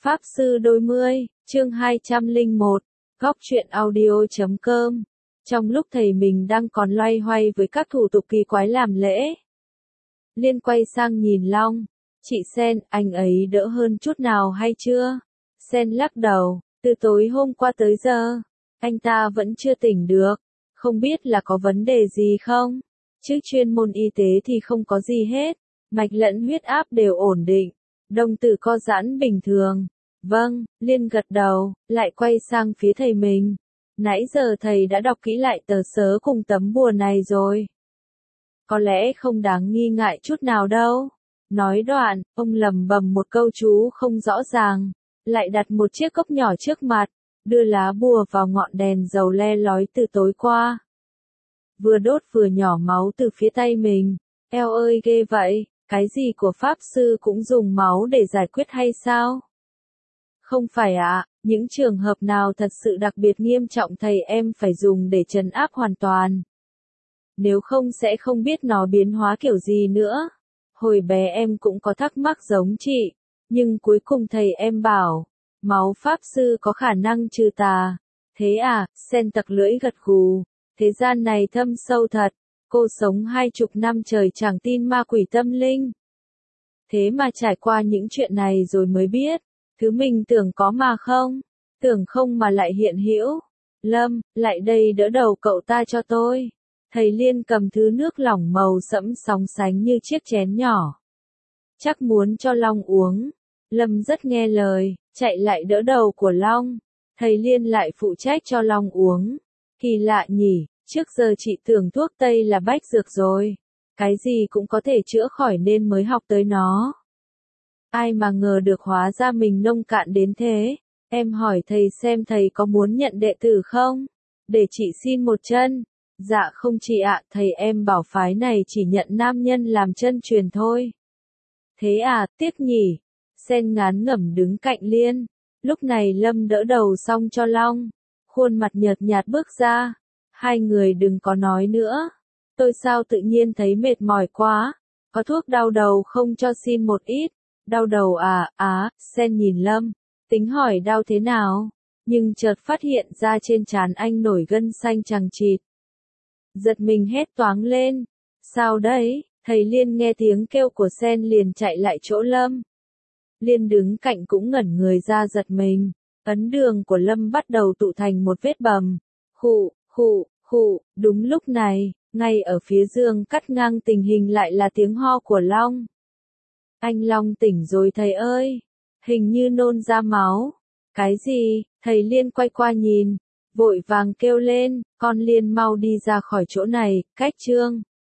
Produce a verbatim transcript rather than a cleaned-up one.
Pháp Sư Đôi Mươi, chương hai trăm lẻ một, góc truyện audio chấm com. Trong lúc thầy mình đang còn loay hoay với các thủ tục kỳ quái làm lễ, Liên quay sang nhìn Long. Chị Sen, anh ấy đỡ hơn chút nào hay chưa? Sen lắc đầu, từ tối hôm qua tới giờ, anh ta vẫn chưa tỉnh được. Không biết là có vấn đề gì không? Chứ chuyên môn y tế thì không có gì hết. Mạch lẫn huyết áp đều ổn định. Đồng tử co giãn bình thường. Vâng, Liên gật đầu, lại quay sang phía thầy mình. Nãy giờ thầy đã đọc kỹ lại tờ sớ cùng tấm bùa này rồi. Có lẽ không đáng nghi ngại chút nào đâu. Nói đoạn, ông lầm bầm một câu chú không rõ ràng, lại đặt một chiếc cốc nhỏ trước mặt, đưa lá bùa vào ngọn đèn dầu le lói từ tối qua. Vừa đốt vừa nhỏ máu từ phía tay mình. Eo ơi ghê vậy, cái gì của Pháp Sư cũng dùng máu để giải quyết hay sao? Không phải ạ, à, những trường hợp nào thật sự đặc biệt nghiêm trọng thầy em phải dùng để trấn áp hoàn toàn. Nếu không sẽ không biết nó biến hóa kiểu gì nữa. Hồi bé em cũng có thắc mắc giống chị, nhưng cuối cùng thầy em bảo, máu Pháp Sư có khả năng trừ tà. Thế à, Sen tặc lưỡi gật gù, thế gian này thâm sâu thật, cô sống hai chục năm trời chẳng tin ma quỷ tâm linh. Thế mà trải qua những chuyện này rồi mới biết, thứ mình tưởng có mà không, tưởng không mà lại hiện hữu. Lâm, lại đây đỡ đầu cậu ta cho tôi. Thầy Liên cầm thứ nước lỏng màu sẫm sóng sánh như chiếc chén nhỏ. Chắc muốn cho Long uống. Lâm rất nghe lời, chạy lại đỡ đầu của Long. Thầy Liên lại phụ trách cho Long uống. Kỳ lạ nhỉ, trước giờ chị tưởng thuốc Tây là bách dược rồi. Cái gì cũng có thể chữa khỏi nên mới học tới nó. Ai mà ngờ được hóa ra mình nông cạn đến thế. Em hỏi thầy xem thầy có muốn nhận đệ tử không? Để chị xin một chân. Dạ không chị ạ, thầy em bảo phái này chỉ nhận nam nhân làm chân truyền thôi. Thế à, tiếc nhỉ. Sen ngán ngẩm đứng cạnh Liên. Lúc này Lâm đỡ đầu xong cho Long. Khuôn mặt nhợt nhạt bước ra. Hai người đừng có nói nữa. Tôi sao tự nhiên thấy mệt mỏi quá. Có thuốc đau đầu không cho xin một ít. Đau đầu à, á, Sen nhìn Lâm. Tính hỏi đau thế nào. Nhưng chợt phát hiện ra trên trán anh nổi gân xanh chằng chịt. Giật mình hét toáng lên. Sao đấy? Thầy Liên nghe tiếng kêu của Sen liền chạy lại chỗ Lâm. Liên đứng cạnh cũng ngẩn người ra giật mình. Ấn đường của Lâm bắt đầu tụ thành một vết bầm. Khụ, khụ, khụ, đúng lúc này, ngay ở phía giường cắt ngang tình hình lại là tiếng ho của Long. Anh Long tỉnh rồi thầy ơi. Hình như nôn ra máu. Cái gì? Thầy Liên quay qua nhìn. Vội vàng kêu lên, con Liên mau đi ra khỏi chỗ này, cách Trương.